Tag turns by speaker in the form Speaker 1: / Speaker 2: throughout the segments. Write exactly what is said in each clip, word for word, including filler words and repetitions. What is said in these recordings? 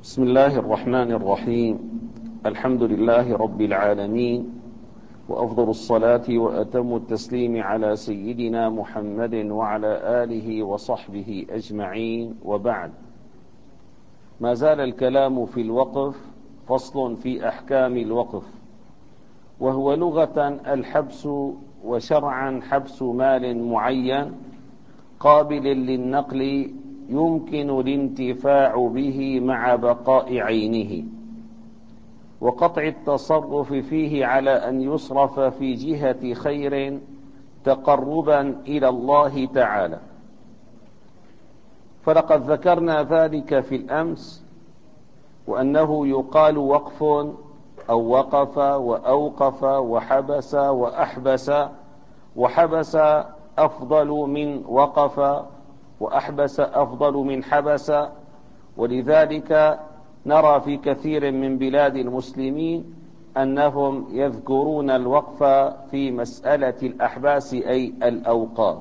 Speaker 1: بسم الله الرحمن الرحيم. الحمد لله رب العالمين، وأفضل الصلاة وأتم التسليم على سيدنا محمد وعلى آله وصحبه أجمعين، وبعد. ما زال الكلام في الوقف. فصل في أحكام الوقف، وهو لغة الحبس، وشرعا حبس مال معين قابل للنقل يمكن الانتفاع به مع بقاء عينه، وقطع التصرف فيه على أن يصرف في جهة خير تقربا إلى الله تعالى. فلقد ذكرنا ذلك في الأمس، وأنه يقال وقف أو وقف وأوقف وحبس وأحبس، وحبس أفضل من وقف، وأحبس أفضل من حبس. ولذلك نرى في كثير من بلاد المسلمين أنهم يذكرون الوقف في مسألة الأحباس أي الأوقاف.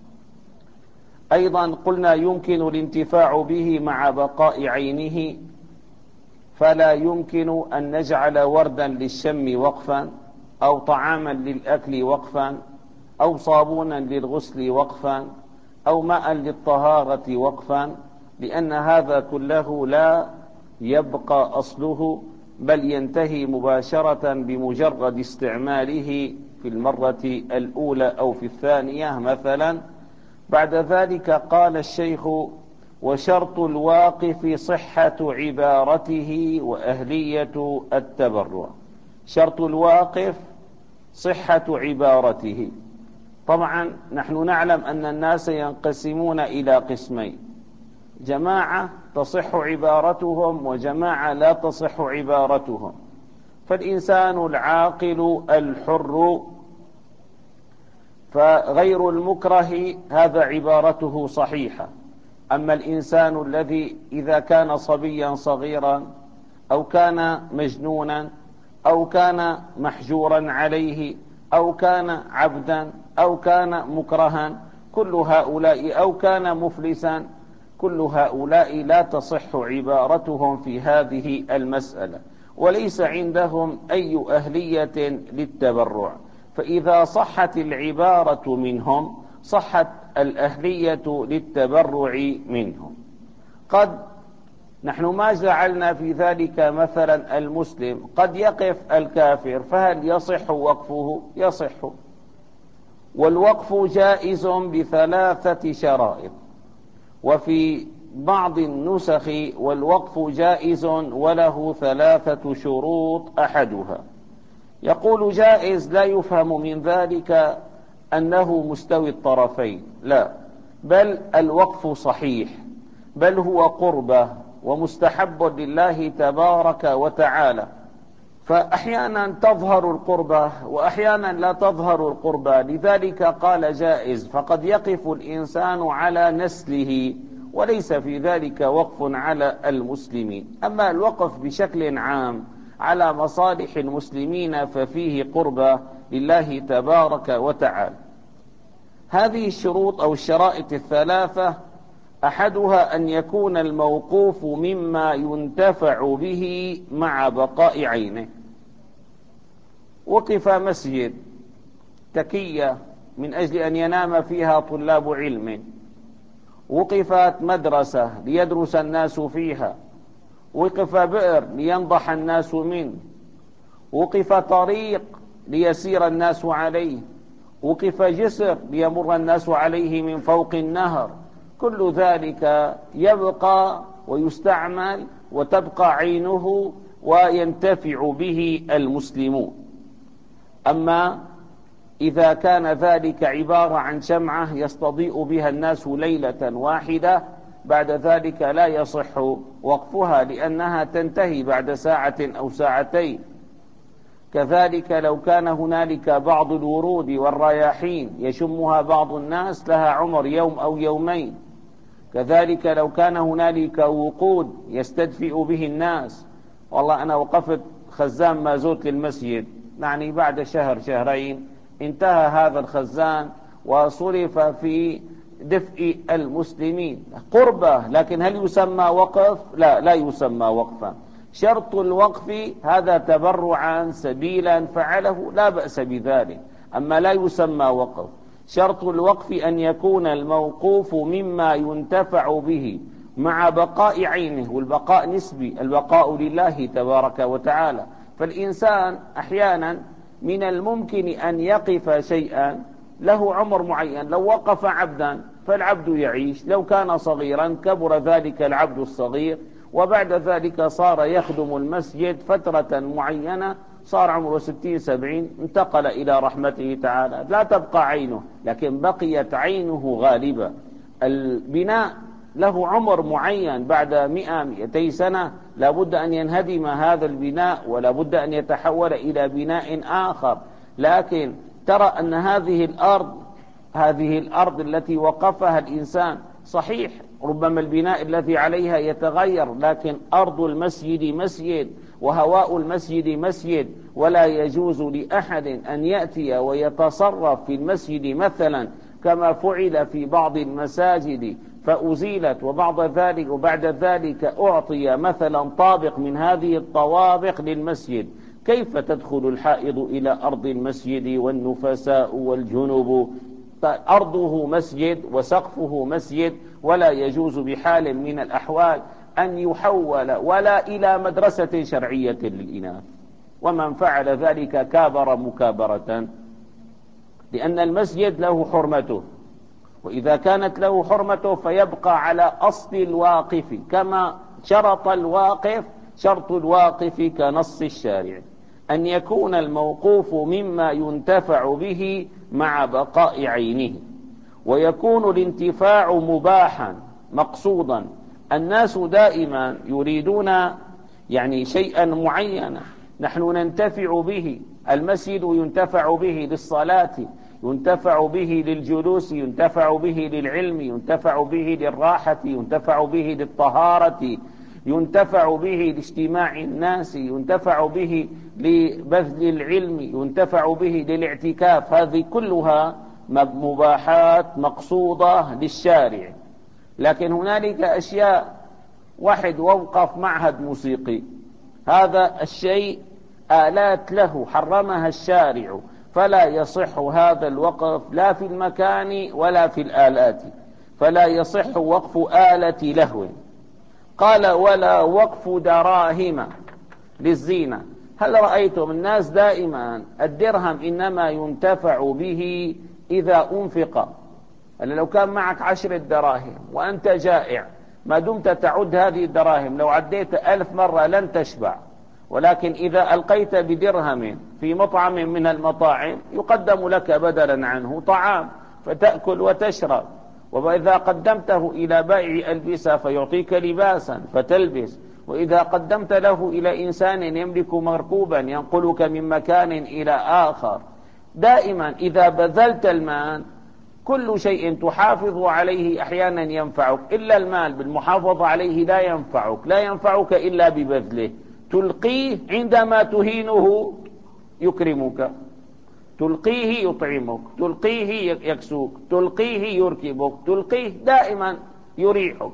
Speaker 1: أيضا قلنا يمكن الانتفاع به مع بقاء عينه، فلا يمكن أن نجعل وردا للشم وقفا، أو طعاما للأكل وقفا، أو صابونا للغسل وقفا، أو ماء للطهارة وقفا، لأن هذا كله لا يبقى أصله، بل ينتهي مباشرة بمجرد استعماله في المرة الأولى أو في الثانية مثلا. بعد ذلك قال الشيخ: وشرط الواقف صحة عبارته وأهلية التبرع. شرط الواقف صحة عبارته. طبعا نحن نعلم أن الناس ينقسمون إلى قسمين: جماعة تصح عبارتهم، وجماعة لا تصح عبارتهم. فالإنسان العاقل الحر فغير المكره هذا عبارته صحيحة. أما الإنسان الذي إذا كان صبيا صغيرا، أو كان مجنونا، أو كان محجورا عليه، أو كان عبدا، أو كان مكرها، كل هؤلاء، أو كان مفلسا، كل هؤلاء لا تصح عبارتهم في هذه المسألة، وليس عندهم أي أهلية للتبرع. فإذا صحت العبارة منهم صحت الأهلية للتبرع منهم. قد نحن ما جعلنا في ذلك مثلا المسلم، قد يقف الكافر، فهل يصح وقفه؟ يصح. والوقف جائز بثلاثة شرائط، وفي بعض النسخ والوقف جائز وله ثلاثة شروط. أحدها، يقول جائز لا يفهم من ذلك أنه مستوي الطرفين، لا، بل الوقف صحيح، بل هو قربة ومستحب لله تبارك وتعالى. فأحيانا تظهر القربة وأحيانا لا تظهر القربة، لذلك قال جائز. فقد يقف الإنسان على نسله وليس في ذلك وقف على المسلمين. أما الوقف بشكل عام على مصالح المسلمين ففيه قربة لله تبارك وتعالى. هذه الشروط أو الشرائط الثلاثة: أحدها أن يكون الموقوف مما ينتفع به مع بقاء عينه. وقف مسجد تكية من أجل أن ينام فيها طلاب علم، وقفت مدرسة ليدرس الناس فيها، وقف بئر لينضح الناس منه، وقف طريق ليسير الناس عليه، وقف جسر ليمر الناس عليه من فوق النهر. كل ذلك يبقى ويستعمل وتبقى عينه وينتفع به المسلمون. أما إذا كان ذلك عبارة عن شمعة يستضيء بها الناس ليلة واحدة، بعد ذلك لا يصح وقفها، لأنها تنتهي بعد ساعة أو ساعتين. كذلك لو كان هنالك بعض الورود والرياحين يشمها بعض الناس لها عمر يوم أو يومين. كذلك لو كان هنالك وقود يستدفئ به الناس. والله أنا وقفت خزان مازوت للمسجد، يعني بعد شهر شهرين انتهى هذا الخزان وصرف في دفء المسلمين قربة، لكن هل يسمى وقف؟ لا، لا يسمى وقفا. شرط الوقف هذا تبرعا سبيلا فعله لا بأس بذلك، أما لا يسمى وقف. شرط الوقف أن يكون الموقوف مما ينتفع به مع بقاء عينه، والبقاء نسبي، البقاء لله تبارك وتعالى. فالإنسان أحيانا من الممكن أن يقف شيئا له عمر معين، لو وقف عبدا فالعبد يعيش، لو كان صغيرا كبر ذلك العبد الصغير، وبعد ذلك صار يخدم المسجد فترة معينة، صار عمره ستين سبعين، انتقل إلى رحمته تعالى، لا تبقى عينه، لكن بقيت عينه غالبة. البناء له عمر معين، بعد مئة مئتي سنة لابد أن ينهدم هذا البناء، ولابد أن يتحول إلى بناء آخر. لكن ترى أن هذه الأرض هذه الأرض التي وقفها الإنسان صحيح ربما البناء الذي عليها يتغير، لكن أرض المسجد مسجد، وهواء المسجد مسجد، ولا يجوز لأحد أن يأتي ويتصرف في المسجد مثلا كما فعل في بعض المساجد فأزيلت، وبعد ذلك وبعد ذلك أعطي مثلا طابق من هذه الطوابق للمسجد. كيف تدخل الحائض إلى أرض المسجد والنفساء والجنب؟ أرضه مسجد وسقفه مسجد، ولا يجوز بحال من الأحوال أن يحول ولا إلى مدرسة شرعية للإناث، ومن فعل ذلك كابر مكابرة، لأن المسجد له حرمته، وإذا كانت له حرمته فيبقى على أصل الواقف، كما شرط الواقف شرط الواقف كنص الشارع أن يكون الموقوف مما ينتفع به مع بقاء عينه، ويكون الانتفاع مباحا مقصودا. الناس دائما يريدون يعني شيئا معينا نحن ننتفع به، المسجد ينتفع به للصلاة، ينتفع به للجلوس، ينتفع به للعلم، ينتفع به للراحة، ينتفع به للطهارة، ينتفع به لاجتماع الناس، ينتفع به لبذل العلم، ينتفع به للاعتكاف. هذه كلها مباحات مقصودة للشارع. لكن هنالك أشياء، واحد ووقف معهد موسيقي، هذا الشيء آلات له حرمها الشارع، فلا يصح هذا الوقف لا في المكان ولا في الآلات، فلا يصح وقف آلة لهو. قال ولا وقف دراهم للزينة. هل رأيتم الناس دائما الدرهم إنما ينتفع به إذا أنفق؟ لو كان معك عشر دراهم وأنت جائع، ما دمت تعد هذه الدراهم لو عديت ألف مرة لن تشبع، ولكن إذا ألقيت بدرهم في مطعم من المطاعم يقدم لك بدلا عنه طعام فتأكل وتشرب، وإذا قدمته إلى بائع ألبسة فيعطيك لباسا فتلبس، وإذا قدمت له إلى إنسان يملك مركوبا ينقلك من مكان إلى آخر. دائما إذا بذلت المال كل شيء تحافظ عليه أحيانا ينفعك، إلا المال بالمحافظة عليه لا ينفعك، لا ينفعك إلا ببذله. تلقيه عندما تهينه يكرمك، تلقيه يطعمك، تلقيه يكسوك، تلقيه يركبك، تلقيه دائما يريحك.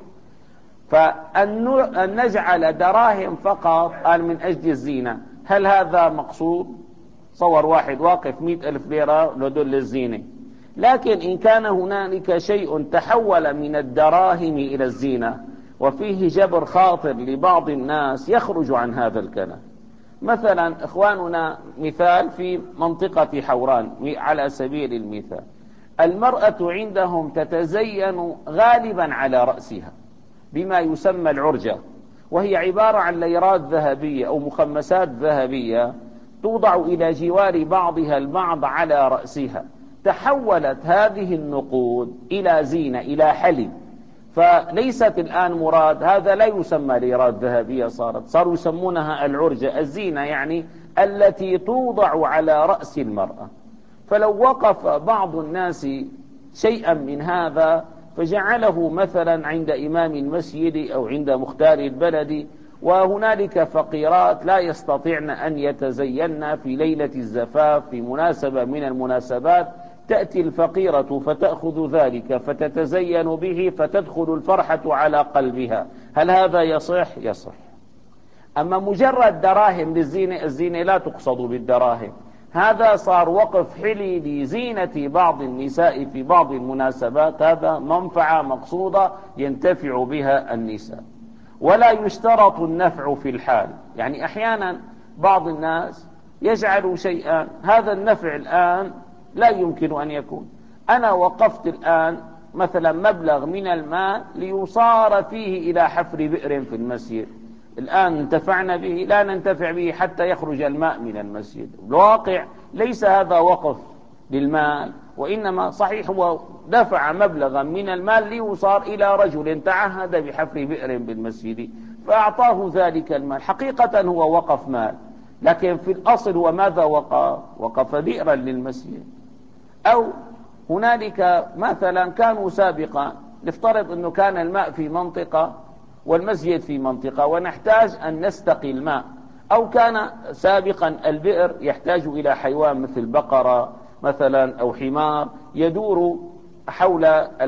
Speaker 1: فأن نجعل دراهم فقط قال من أجل الزينة، هل هذا مقصود؟ صور واحد واقف مئة ألف ليرة لدل الزينة. لكن إن كان هنالك شيء تحول من الدراهم إلى الزينة وفيه جبر خاطر لبعض الناس يخرج عن هذا الكلام. مثلا إخواننا مثال في منطقة حوران على سبيل المثال، المرأة عندهم تتزين غالبا على رأسها بما يسمى العرجة، وهي عبارة عن ليرات ذهبية أو مخمسات ذهبية توضع إلى جوار بعضها البعض على رأسها. تحولت هذه النقود إلى زينة، إلى حلي، فليست الآن مراد، هذا لا يسمى ليرات ذهبية، صارت صاروا يسمونها العرجة، الزينة يعني التي توضع على رأس المرأة. فلو وقف بعض الناس شيئا من هذا فجعله مثلا عند إمام المسجد أو عند مختار البلد، وهنالك فقيرات لا يستطيعن أن يتزين في ليلة الزفاف في مناسبة من المناسبات، تأتي الفقيرة فتأخذ ذلك فتتزين به فتدخل الفرحة على قلبها، هل هذا يصح؟ يصح. أما مجرد دراهم للزينة، الزينة لا تقصد بالدراهم، هذا صار وقف حلي لزينة بعض النساء في بعض المناسبات، هذا منفعة مقصودة ينتفع بها النساء. ولا يشترط النفع في الحال، يعني أحيانا بعض الناس يجعل شيئا هذا النفع الآن لا يمكن أن يكون. أنا وقفت الآن مثلا مبلغ من المال ليصار فيه إلى حفر بئر في المسجد، الآن انتفعنا به، لا ننتفع به حتى يخرج الماء من المسجد. الواقع ليس هذا وقف للمال، وإنما صحيح هو دفع مبلغا من المال ليصار إلى رجل تعهد بحفر بئر بالمسجد فأعطاه ذلك المال، حقيقة هو وقف مال، لكن في الأصل هو ماذا وقف؟ وقف بئرا للمسجد. أو هنالك مثلا كانوا سابقا، نفترض أنه كان الماء في منطقة والمسجد في منطقة ونحتاج أن نستقي الماء، أو كان سابقا البئر يحتاج إلى حيوان مثل بقرة مثلا أو حمار يدور حول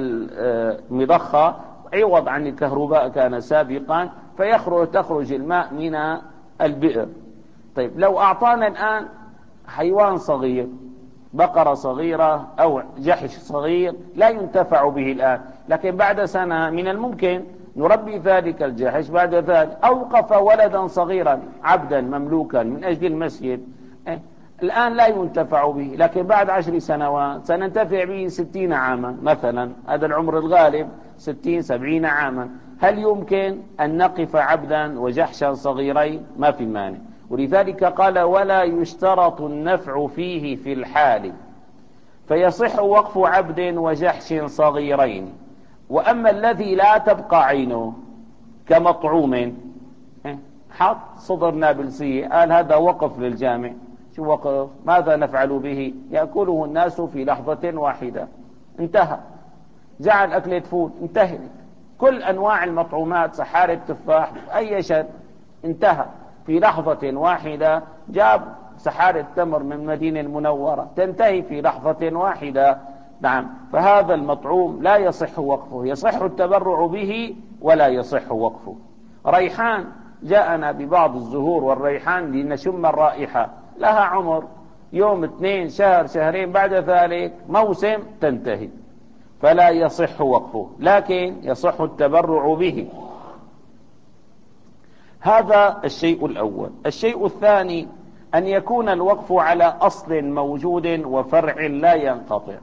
Speaker 1: المضخة عوض عن الكهرباء كان سابقا، فيخرج تخرج الماء من البئر. طيب لو أعطانا الآن حيوان صغير، بقرة صغيرة أو جحش صغير لا ينتفع به الآن، لكن بعد سنة من الممكن نربي ذلك الجحش، بعد ذلك أوقف ولدا صغيرا عبدا مملوكا من أجل المسجد، إيه؟ الآن لا ينتفع به، لكن بعد عشر سنوات سننتفع به ستين عاما مثلا، هذا العمر الغالب ستين سبعين عاما، هل يمكن أن نقف عبدا وجحشا صغيرين؟ ما في مانع. ولذلك قال ولا يشترط النفع فيه في الحال، فيصح وقف عبد وجحش صغيرين. وأما الذي لا تبقى عينه كمطعوم، حط صدر نابلسية قال هذا وقف للجامع، شو وقف؟ ماذا نفعل به؟ يأكله الناس في لحظة واحدة، انتهى. جعل أكلة فول، انتهت. كل أنواع المطعومات، سحارة تفاح أي شيء، انتهى في لحظة واحدة. جاب سحارة تمر من المدينة المنورة، تنتهي في لحظة واحدة. نعم، فهذا المطعوم لا يصح وقفه، يصح التبرع به ولا يصح وقفه. ريحان جاءنا ببعض الزهور والريحان لنشم الرائحة، لها عمر يوم اثنين شهر شهرين، بعد ذلك موسم تنتهي، فلا يصح وقفه، لكن يصح التبرع به. هذا الشيء الأول. الشيء الثاني أن يكون الوقف على أصل موجود وفرع لا ينقطع.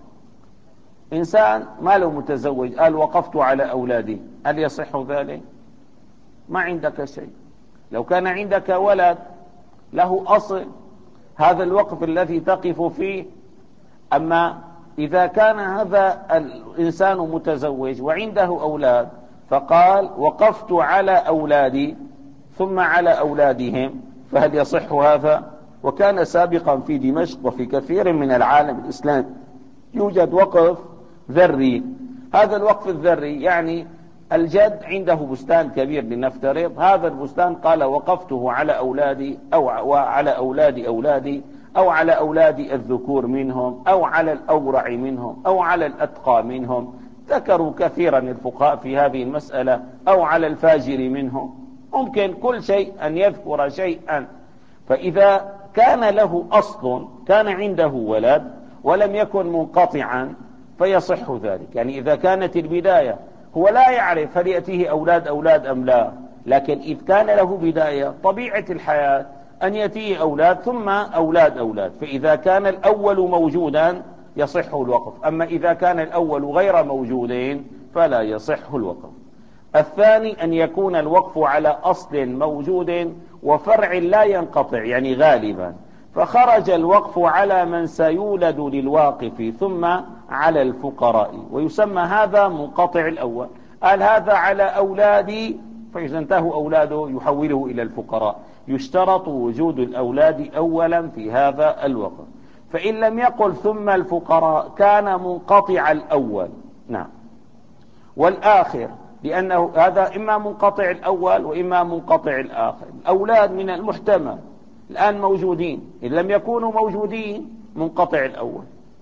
Speaker 1: إنسان ما له متزوج قال وقفت على أولادي، هل يصح ذلك؟ ما عندك شيء. لو كان عندك ولد له أصل، هذا الوقف الذي تقف فيه. أما إذا كان هذا الإنسان متزوج وعنده أولاد فقال وقفت على أولادي ثم على أولادهم، فهل يصح هذا؟ وكان سابقا في دمشق وفي كثير من العالم الإسلامي يوجد وقف ذري. هذا الوقف الذري يعني الجد عنده بستان كبير لنفترض، هذا البستان قال وقفته على أولادي أو وعلى أولاد أولادي أو على أولاد الذكور منهم أو على الأورع منهم أو على الأتقى منهم، ذكروا كثيرا الفقهاء في هذه المسألة، أو على الفاجر منهم، ممكن كل شيء أن يذكر شيئا. فإذا كان له أصل، كان عنده ولد ولم يكن منقطعا فيصح ذلك. يعني إذا كانت البداية هو لا يعرف هل يأتيه أولاد أولاد أم لا، لكن إذ كان له بداية طبيعة الحياة أن يأتيه أولاد ثم أولاد أولاد، فإذا كان الأول موجودا يصح الوقف، أما إذا كان الأول غير موجودين فلا يصح الوقف. الثاني أن يكون الوقف على أصل موجود وفرع لا ينقطع، يعني غالبا، فخرج الوقف على من سيولد للواقف ثم على الفقراء، ويسمى هذا منقطع الأول. قال هذا على أولادي، فإذا انتهوا أولاده يحوله إلى الفقراء. يشترط وجود الأولاد أولا في هذا الوقف، فإن لم يقل ثم الفقراء كان منقطع الأول. نعم، والآخر، لأنه هذا إما منقطع الأول وإما منقطع الآخر. الأولاد من المحتمل الآن موجودين، إن لم يكونوا موجودين منقطع الأول.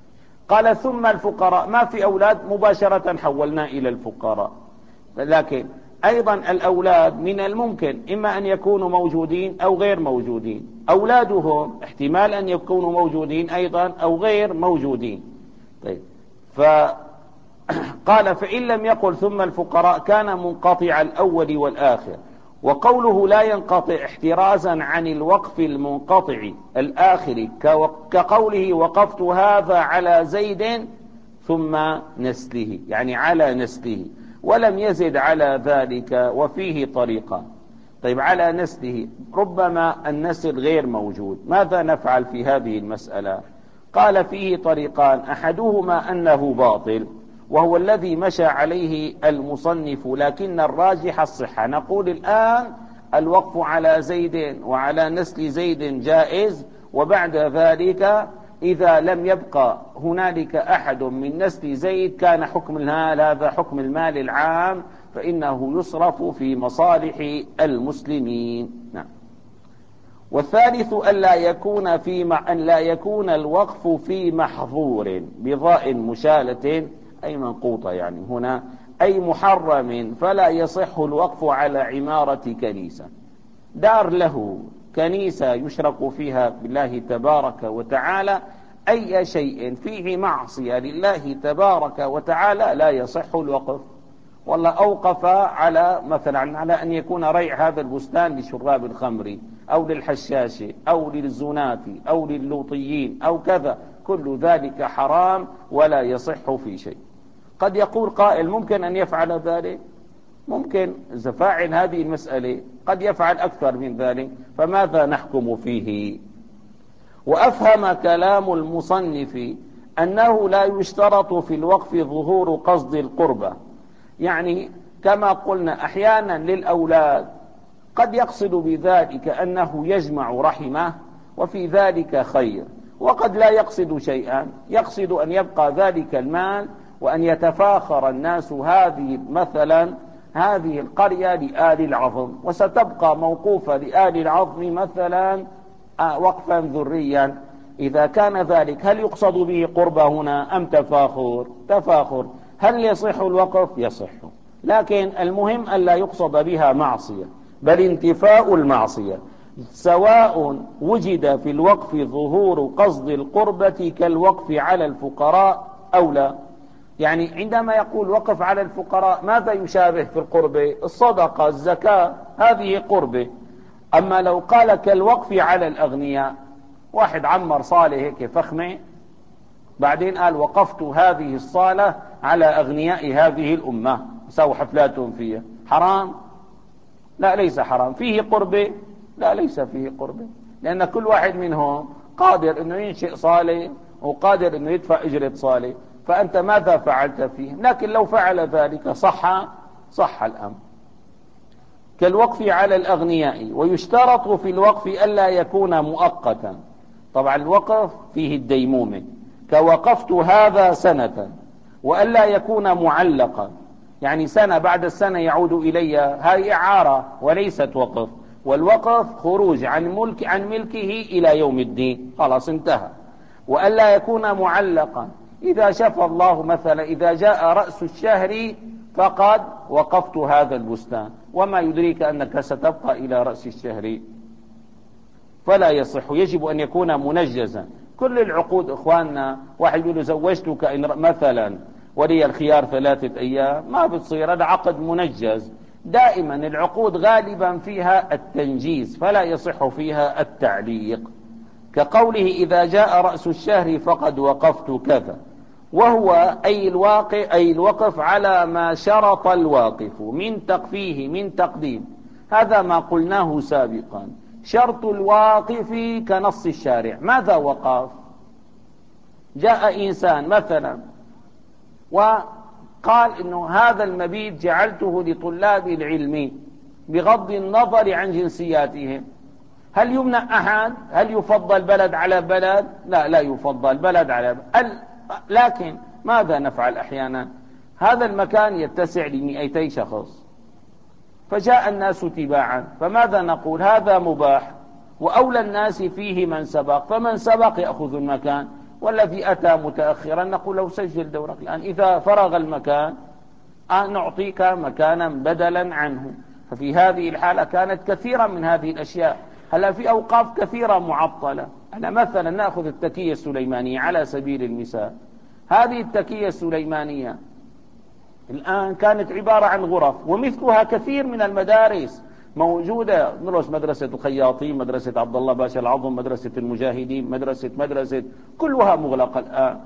Speaker 1: قال ثم الفقراء، ما في أولاد مباشرة حولنا إلى الفقراء. لكن أيضا الأولاد من الممكن إما أن يكونوا موجودين أو غير موجودين، أولادهم احتمال أن يكونوا موجودين أيضا أو غير موجودين. طيب، فقال فإن لم يقل ثم الفقراء كان منقطع الأول والآخر. وقوله لا ينقطع احترازا عن الوقف المنقطع الآخر، كقوله وقفت هذا على زيد ثم نسله، يعني على نسله، ولم يزد على ذلك وفيه طريقة. طيب، على نسله، ربما النسل غير موجود، ماذا نفعل في هذه المسألة؟ قال فيه طريقان، أحدهما أنه باطل وهو الذي مشى عليه المصنف، لكن الراجح الصحة. نقول الآن الوقف على زيد وعلى نسل زيد جائز، وبعد ذلك إذا لم يبقى هنالك أحد من نسل زيد كان حكم المال هذا حكم المال العام، فإنه يصرف في مصالح المسلمين. نعم. والثالث أن لا يكون في أن لا يكون الوقف في محظور بضاء مشالة أي منقوطة، يعني هنا أي محرم، فلا يصح الوقف على عمارة كنيسة. دار له كنيسة يشرك فيها بالله تبارك وتعالى، أي شيء فيه معصية لله تبارك وتعالى لا يصح الوقف. والله أوقف على مثلا على أن يكون ريع هذا البستان لشراب الخمر أو للحشاش أو للزنات أو للوطيين أو كذا، كل ذلك حرام ولا يصح في شيء. قد يقول قائل ممكن أن يفعل ذلك، ممكن إذا فاعل هذه المسألة قد يفعل أكثر من ذلك، فماذا نحكم فيه؟ وأفهم كلام المصنف أنه لا يشترط في الوقف ظهور قصد القربة، يعني كما قلنا أحيانا للأولاد قد يقصد بذلك أنه يجمع رحمه وفي ذلك خير، وقد لا يقصد شيئا، يقصد أن يبقى ذلك المال وأن يتفاخر الناس هذه مثلا هذه القرية لآل العظم، وستبقى موقوفة لآل العظم مثلا وقفا ذريا. إذا كان ذلك هل يقصد به قربة هنا أم تفاخر؟ تفاخر. هل يصح الوقف؟ يصح، لكن المهم أن لا يقصد بها معصية بل انتفاء المعصية، سواء وجد في الوقف ظهور قصد القربة كالوقف على الفقراء أو لا. يعني عندما يقول وقف على الفقراء ماذا يشابه في القربة؟ الصدقة، الزكاة، هذه قربة. أما لو قال كالوقف على الأغنياء، واحد عمر صالة هيك فخمة بعدين قال وقفت هذه الصالة على أغنياء هذه الأمة سووا حفلاتهم فيها، حرام؟ لا، ليس حرام. فيه قربة؟ لا، ليس فيه قربة، لأن كل واحد منهم قادر أنه ينشئ صالة وقادر أنه يدفع أجرة صالة، فأنت ماذا فعلت فيهم؟ لكن لو فعل ذلك صح صح الأمر. كالوقف على الأغنياء. ويشترط في الوقف ألا يكون مؤقتا، طبعا الوقف فيه الديمومة، كوقفت هذا سنة، وألا يكون معلقا، يعني سنة بعد السنة يعود إلي، هاي إعارة وليست وقف، والوقف خروج عن ملك عن ملكه إلى يوم الدين، خلاص انتهى. وألا يكون معلقا، إذا شفى الله مثلا إذا جاء رأس الشهر فقد وقفت هذا البستان، وما يدريك أنك ستبقى إلى رأس الشهر، فلا يصح. يجب أن يكون منجزا. كل العقود إخواننا واحد يقول زوجتك إن مثلا ولي الخيار ثلاثة أيام، ما بتصير، هذا عقد منجز. دائما العقود غالبا فيها التنجيز، فلا يصح فيها التعليق، كقوله إذا جاء رأس الشهر فقد وقفت كذا، وهو أي الواقع أي الوقف على ما شرط الواقف من تقفيه من تقديم. هذا ما قلناه سابقا، شرط الواقف كنص الشارع. ماذا وقف؟ جاء إنسان مثلا وقال إنه هذا المبيت جعلته لطلاب العلم بغض النظر عن جنسياتهم. هل يمنع أحد؟ هل يفضل بلد على بلد؟ لا، لا يفضل بلد على بلد. لكن ماذا نفعل أحيانا؟ هذا المكان يتسع لمئتي شخص، فجاء الناس تباعا، فماذا نقول؟ هذا مباح، وأولى الناس فيه من سبق، فمن سبق يأخذ المكان، والذي أتى متأخرا نقول له سجل دورك الآن، إذا فرغ المكان نعطيك مكانا بدلا عنه. ففي هذه الحالة كانت كثيرا من هذه الأشياء. هلا في أوقاف كثيرة معطلة. أنا مثلا نأخذ التكية السليمانية على سبيل المثال. هذه التكية السليمانية الآن كانت عبارة عن غرف، ومثلها كثير من المدارس موجودة. ندرس مدرسة الخياطين، مدرسة عبد الله باشا العظم، مدرسة المجاهدين، مدرسة مدرسة كلها مغلقة الآن،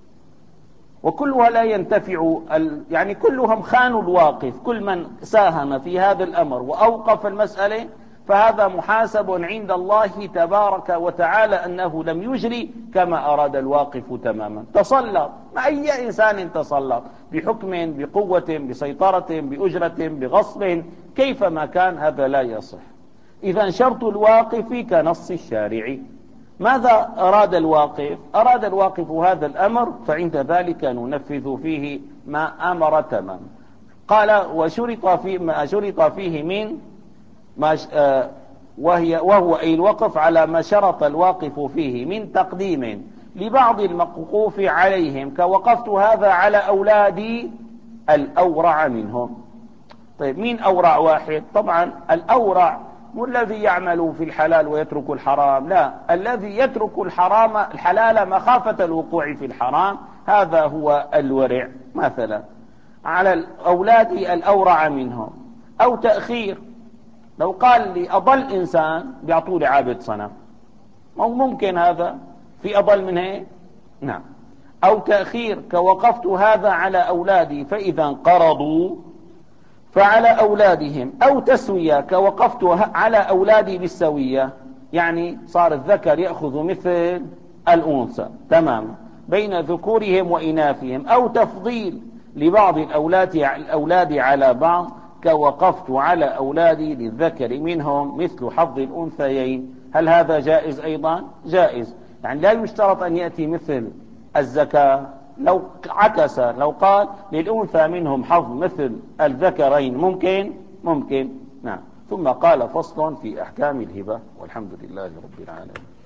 Speaker 1: وكلها لا ينتفع ال... يعني كلهم خانوا الواقف. كل من ساهم في هذا الأمر وأوقف المسألة فهذا محاسب عند الله تبارك وتعالى أنه لم يجري كما أراد الواقف تماما. تسلط مع أي إنسان تسلط بحكم، بقوة، بسيطرة، بأجرة، بغصب، كيفما كان، هذا لا يصح. إذا شرط الواقف كنص الشارع. ماذا أراد الواقف؟ أراد الواقف هذا الأمر، فعند ذلك ننفذ فيه ما أمر تماما. قال وشرط في ما شرط فيه من ما آه وهي وهو أي الوقف على ما شرط الواقف فيه من تقديم لبعض الموقوف عليهم، كوقفت هذا على أولادي الأورع منهم. طيب مين أورع واحد؟ طبعا الأورع مو الذي يعمل في الحلال ويترك الحرام، لا، الذي يترك الحرام الحلال مخافة الوقوع في الحرام، هذا هو الورع. مثلا على الأولاد الأورع منهم. أو تأخير، لو قال لي أضل إنسان بيعطوا لي عابد صنم، ممكن هذا في أضل من هيك؟ نعم. أو تأخير، كوقفت هذا على أولادي فإذا انقرضوا فعلى أولادهم. أو تسوية، كوقفت على أولادي بالسوية، يعني صار الذكر يأخذ مثل الأنثى تماما بين ذكورهم وإناثهم. أو تفضيل لبعض الأولاد الأولاد على بعض، كوقفت على أولادي للذكر منهم مثل حظ الأنثيين. هل هذا جائز؟ أيضا جائز. يعني لا يشترط أن يأتي مثل الزكاة. لو عكس، لو قال للأنثى منهم حظ مثل الذكرين، ممكن ممكن نعم. ثم قال فصل في أحكام الهبة، والحمد لله رب العالمين.